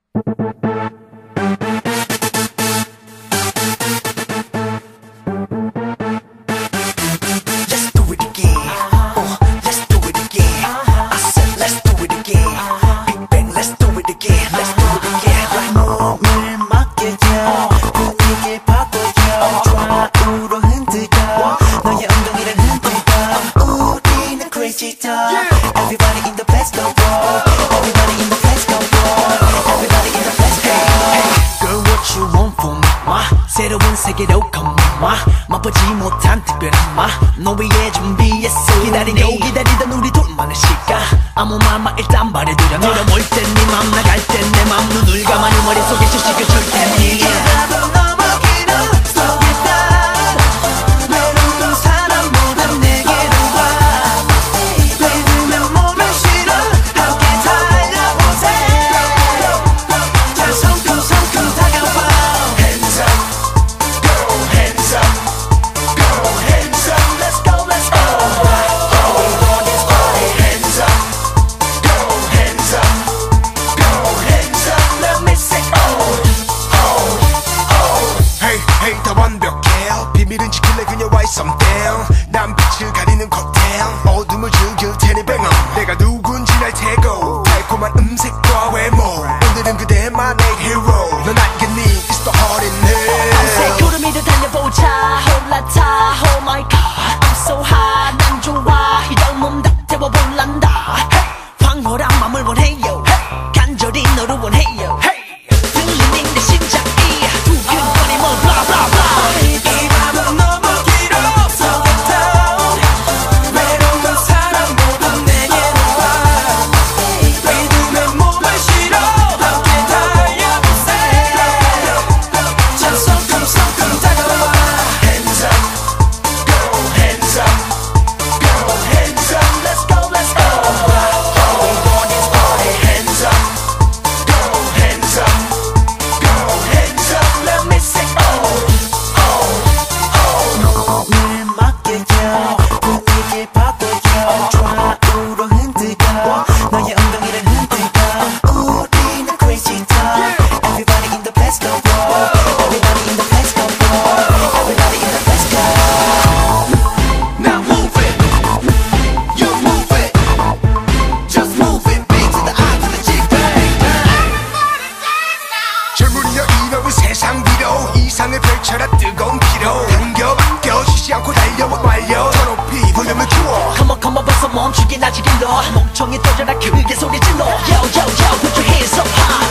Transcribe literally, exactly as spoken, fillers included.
Everybody in the place go roll. Everybody in the place go roll. Everybody in the place go roll. Girl, what you want from me? 와, 새로운 세계로 come on. 와, 맛보지 못한 특별한 맛. 너 위해 준비했어. 기다리네 기다리던 우리 둘만의 시간. 아무 말만 일단 말해두려. 들어볼 땐 네 맘, 나갈 땐 내 맘. 눈을 감아 네 머릿속에 실식을 줄 테니. 비밀은 지킬래 그녀와의 something. 난 빛을 가리는 칵테일. 어둠을 즐길 테니 뱅어. 내가 누군지 날 테고 달콤한 음색과 외모. 오늘은 그대만의 hero. 넌 알겠니? It's the heart in it. 밤새 구름 위를 달려보자. 올라타 Oh my god I'm so hot. 난 좋아 이런 몸 다 태워볼란다. 황홀한 맘을 원해요. 간절히 너를 원해요. 들리는 내 심장이 두근거리 뭐 blah blah blah. 세상 위로 이상을 펼쳐라 뜨거운 피로 당겨 맡겨 쉬지 않고 달려와 말려 더 높이 볼륨을 키워 Come on come on 벌써 멈추긴 아직 일러 멍청이 떠져라 크게 소리 질러 Yo yo yo put your hands up high.